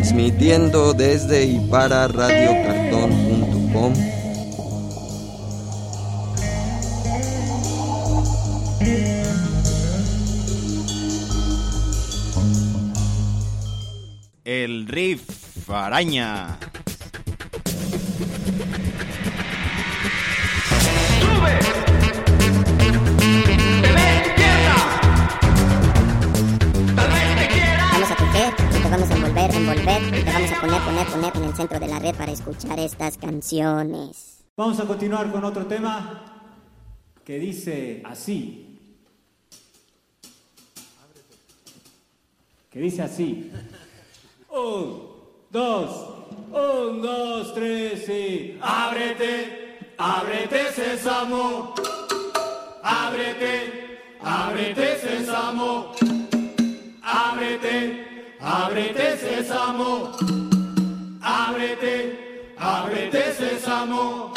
transmitiendo desde y para radiocartón.com. El riff araña. ¡Sube! ¡Te ves, despierta! ¡Tal vez te quiera! Vamos a coger y te vamos a envolver y te vamos a poner en el centro de la red para escuchar estas canciones. Vamos a continuar con otro tema que dice así. Que dice así. 1, 2, 3 y... Ábrete, ábrete sésamo. Ábrete, ábrete sésamo. Ábrete, ábrete sésamo. Ábrete, ábrete sésamo.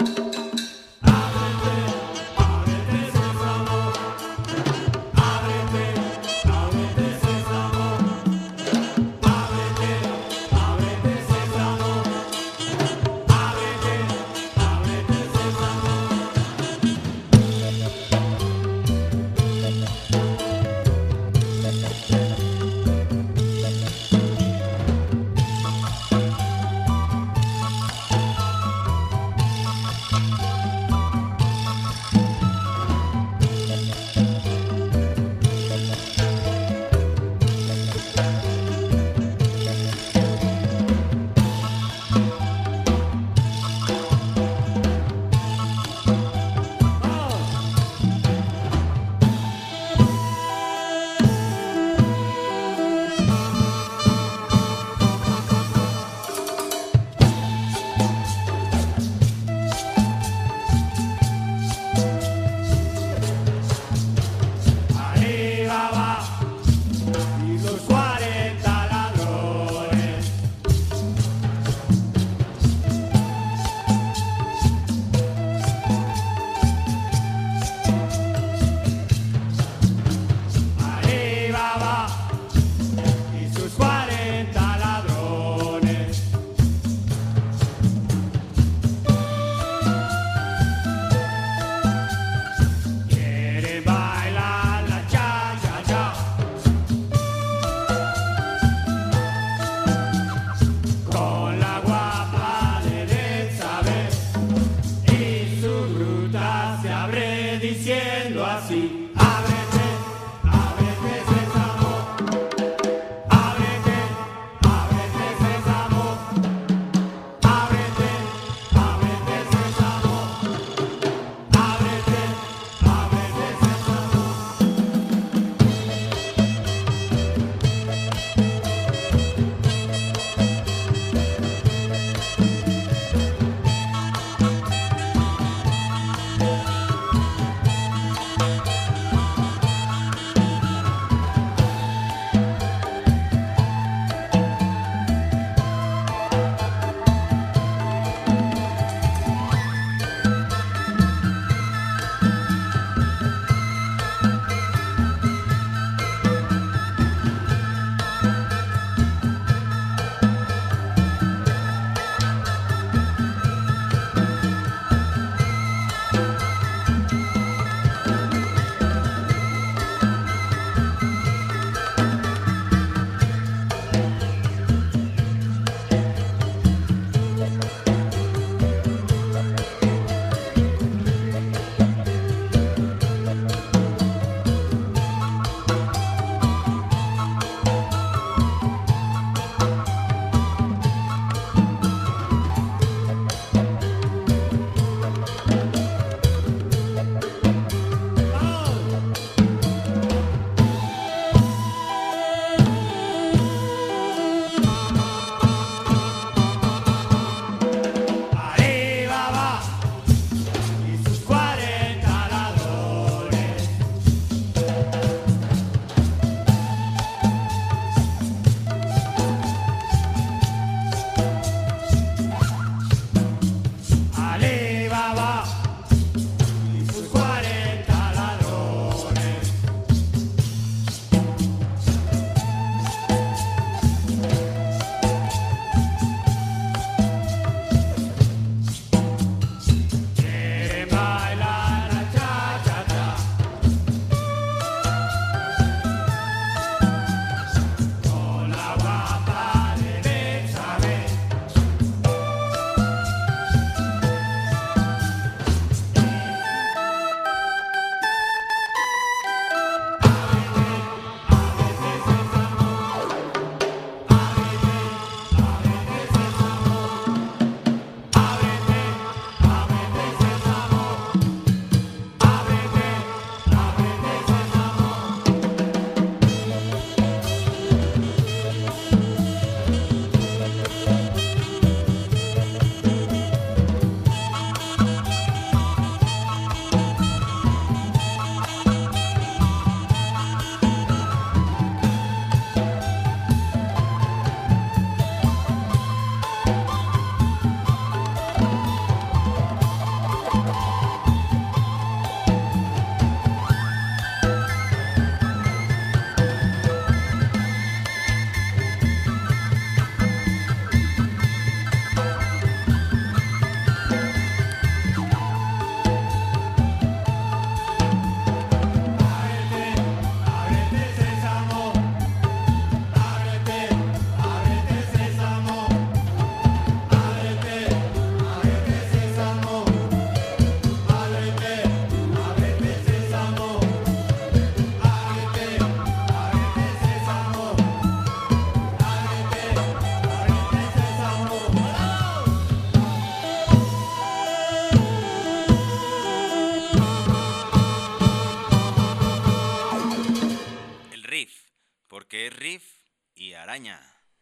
de Riff y Araña.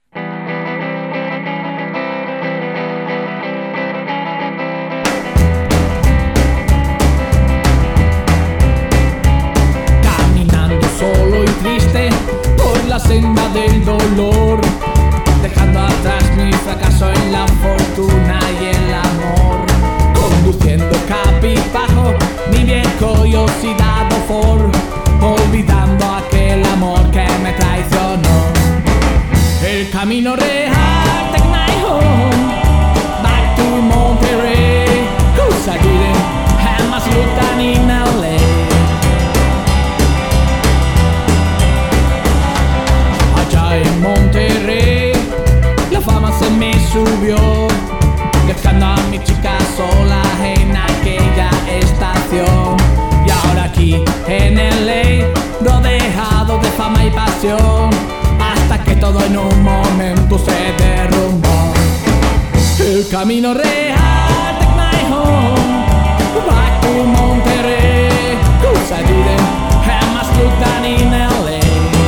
Caminando solo y triste por la senda del dolor, dejando atrás mi fracaso en la fortuna y el amor, conduciendo cabizbajo mi viejo y oxidado Ford, olvidando aquel amor que me traicionó. El camino real, take my home, back to Monterrey, 'cause I didn't have much luck down in LA. Allá en Monterrey la fama se me subió, dejando a mi chica sola en aquella estación. Y ahora aquí en LA, rodeado de fama y pasión, hasta que todo en un momento se derrumbó. El camino real, take my home, back to Monterrey, 'cause I didn't have much luck down in LA.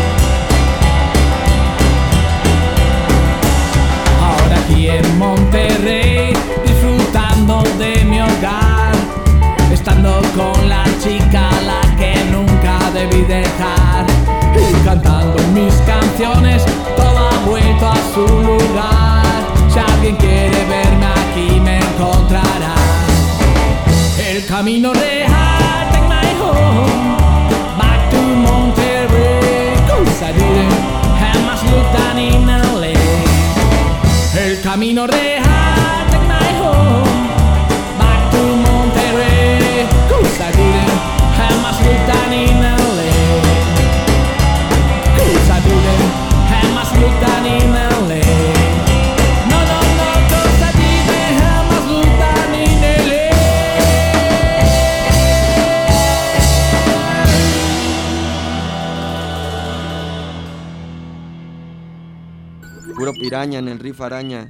Ahora aquí en Monterrey, disfrutando de mi hogar, estando con la chica a la que nunca debí dejar, y cantando mis canciones, todo ha vuelto a su lugar. Si alguien quiere verme aquí me encontrará. El camino real, take my home, back to Monterrey, 'cause I didn't have much luck down in LA. El camino real, take my home, back to Monterrey, 'cause I didn't have much luck down in LA. 'Cause I didn't have much luck down in LA. No, no, no, 'cause I didn't have much luck down in LA. Puro piraña en el Riff Araña.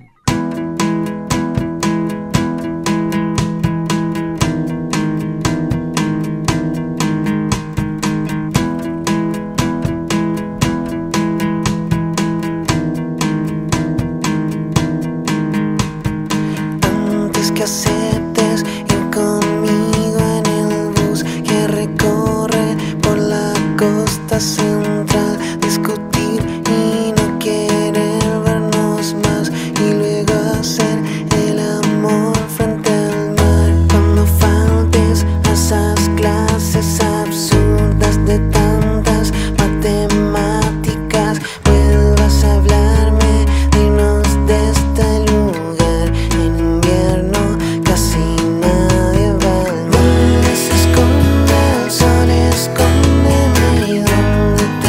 Antes que aceptes ir conmigo en el bus que recorre por la costa central, discutir y no querer vernos más, y luego hacer el amor frente al mar. Cuando faltes a esas clases absurdas de tantas matemáticas, vuelvas a hablarme de irnos de este lugar. En invierno casi nadie va al mar. ¿Dónde se esconde el sol? Escóndeme. ¿Y dónde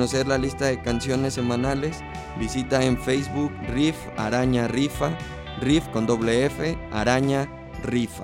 conocer la lista de canciones semanales, visita en Facebook Riff Araña Rifa, Riff con doble F, Araña Rifa.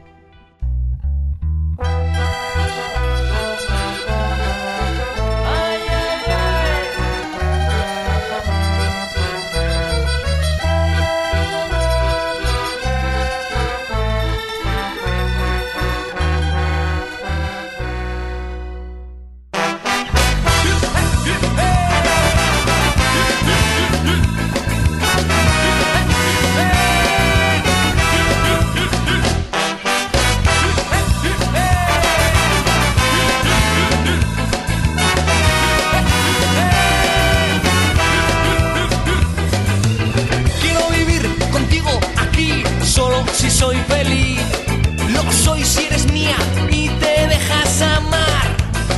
Si soy feliz, lo soy si eres mía y te dejas amar.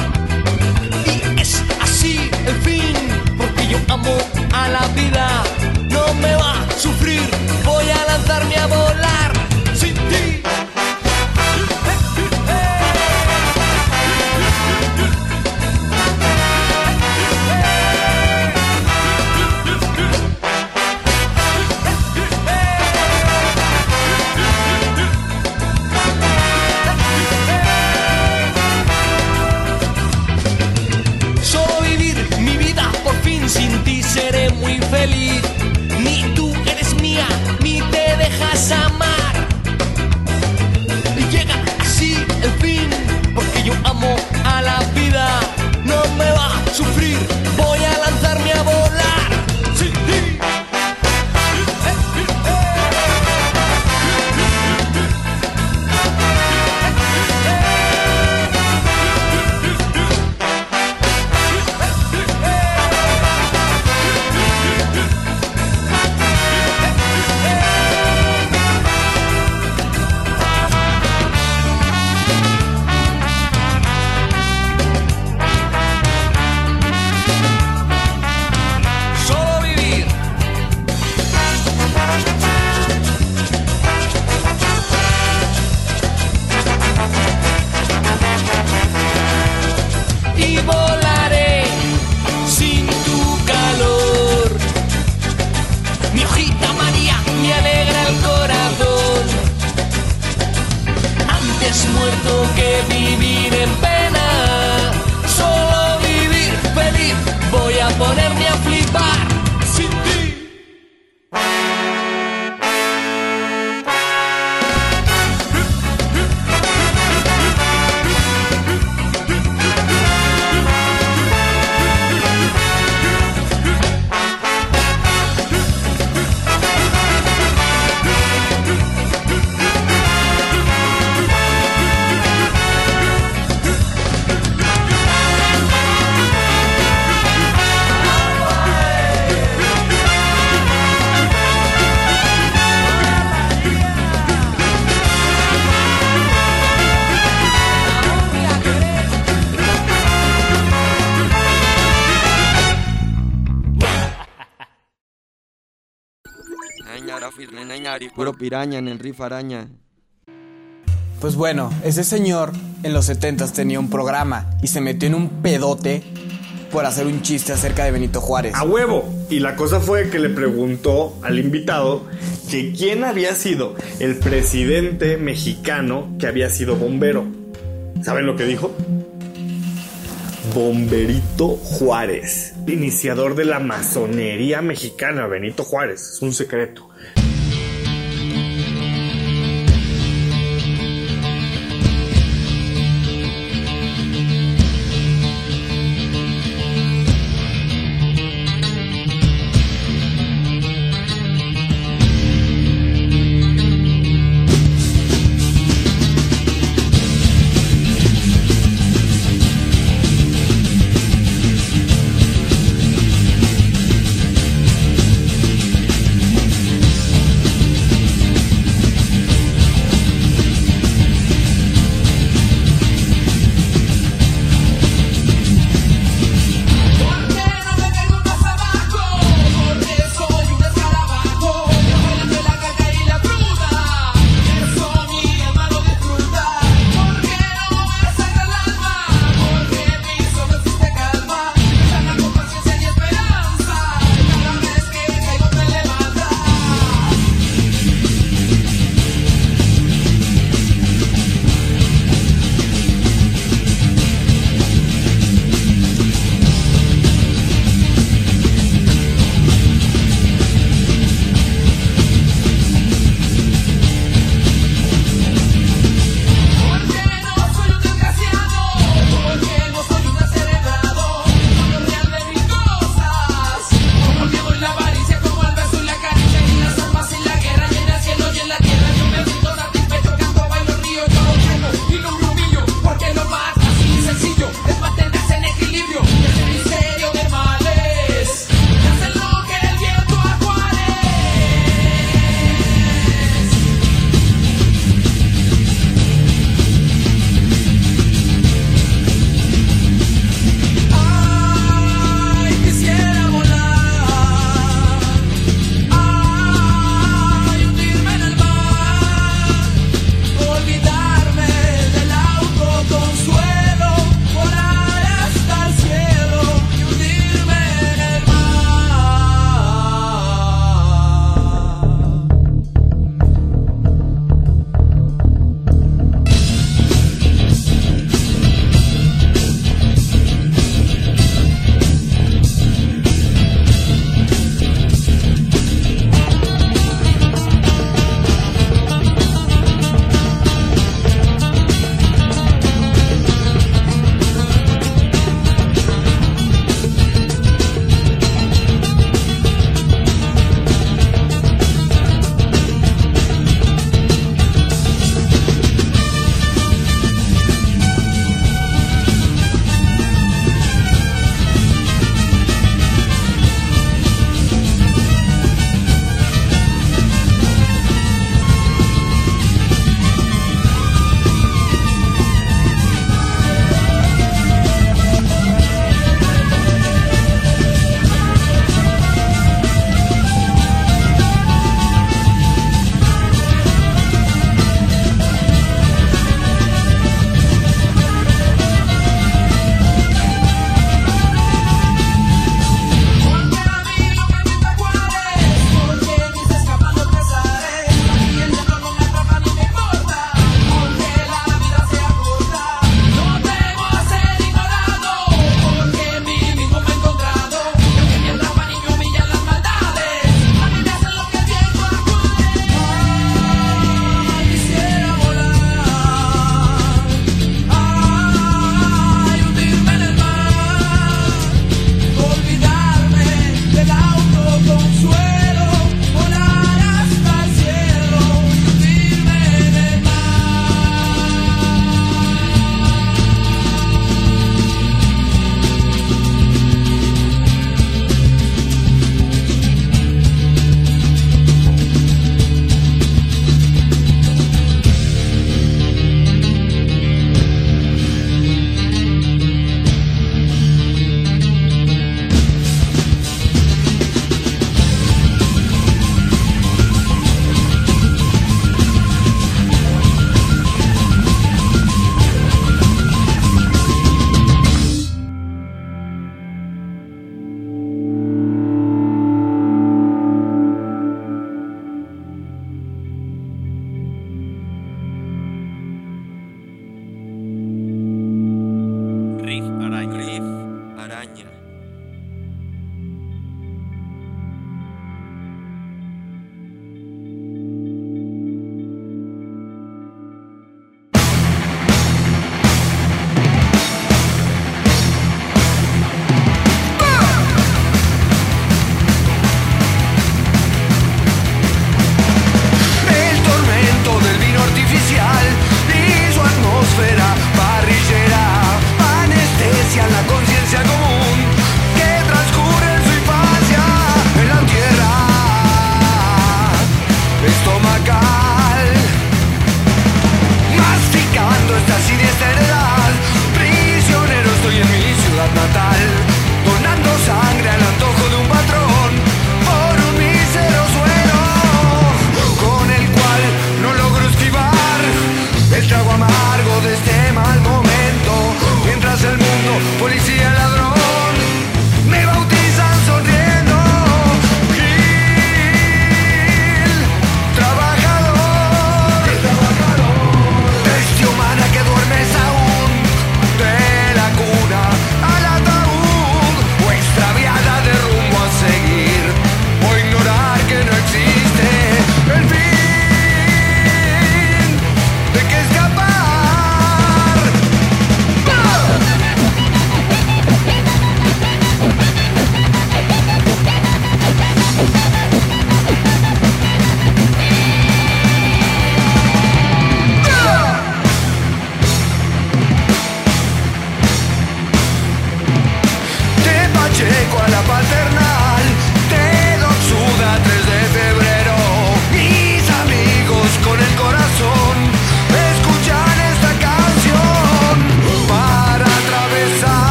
Y es así el fin, porque yo amo a la vida. No me va a sufrir, voy a lanzarme a volar sin ti. Sin ti seré muy feliz. Ni tú eres mía, ni te dejas amar. Y llega así el fin, porque yo amo a la vida. No me va a sufrir, voy a lanzarme a volar sin ti. Que vivir en pena, solo vivir feliz, voy a ponerme a flipar sin ti. Puro piraña en el Riff Araña. Pues bueno, ese señor en los 70s tenía un programa y se metió en un pedote por hacer un chiste acerca de Benito Juárez. ¡A huevo! Y la cosa fue que le preguntó al invitado que quién había sido el presidente mexicano que había sido bombero. ¿Saben lo que dijo? Bomberito Juárez, iniciador de la masonería mexicana. Benito Juárez, es un secreto.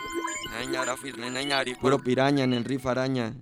Puro piraña en el riff araña.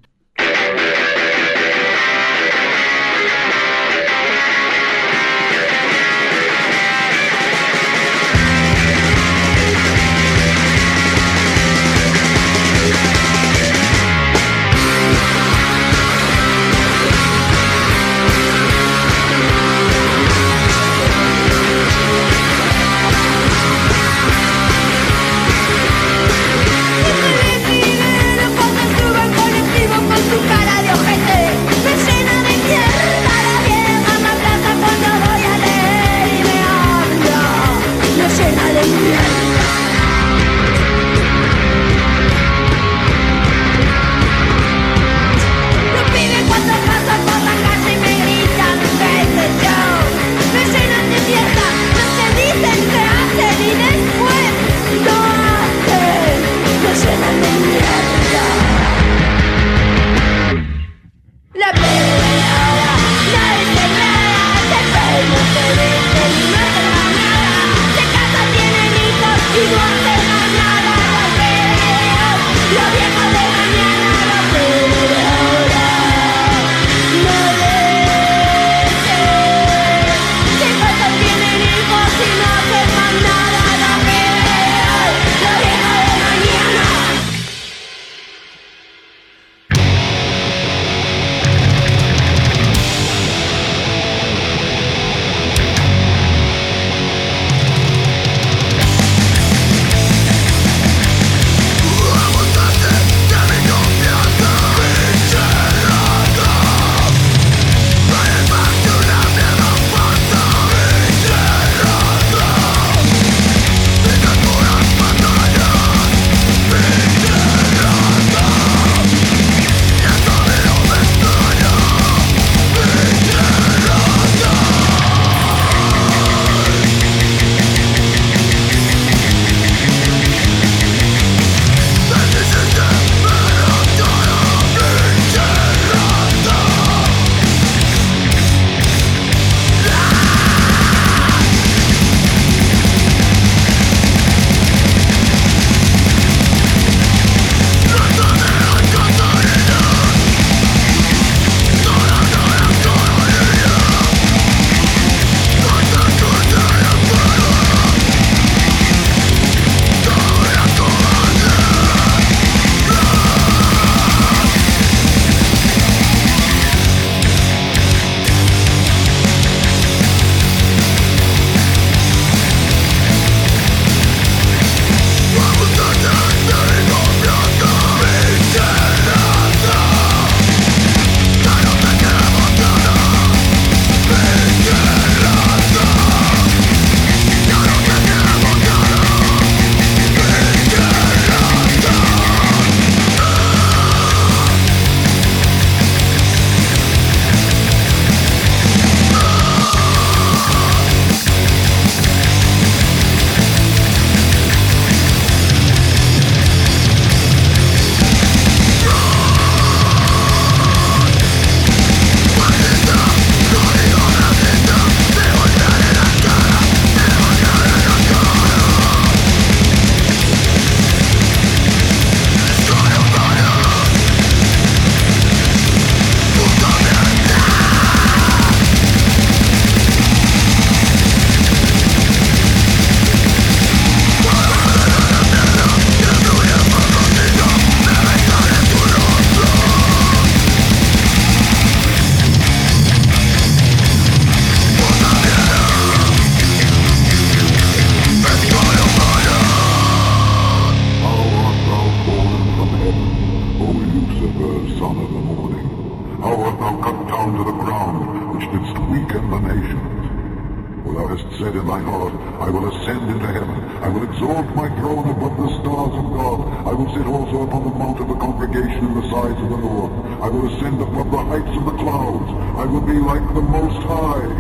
said in my heart, I will ascend into heaven. I will exalt my throne above the stars of God. I will sit also upon the mount of the congregation in the sides of the north. I will ascend above the heights of the clouds. I will be like the Most High.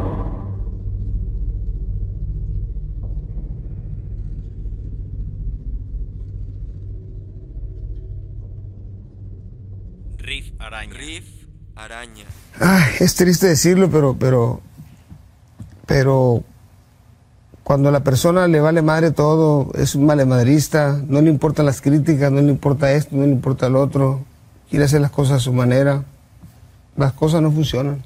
Riff Araña. Riff Araña. Ay, es triste decirlo, pero Cuando a la persona le vale madre todo, es un valemadrista, no le importan las críticas, no le importa esto, no le importa lo otro, quiere hacer las cosas a su manera, las cosas no funcionan.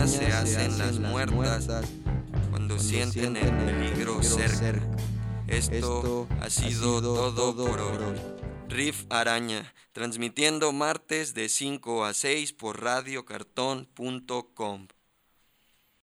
arañas se hacen las muertas cuando sienten el peligro cerca. Esto ha sido todo por hoy. Riff Araña, transmitiendo martes de 5 a 6 por radiocartón.com.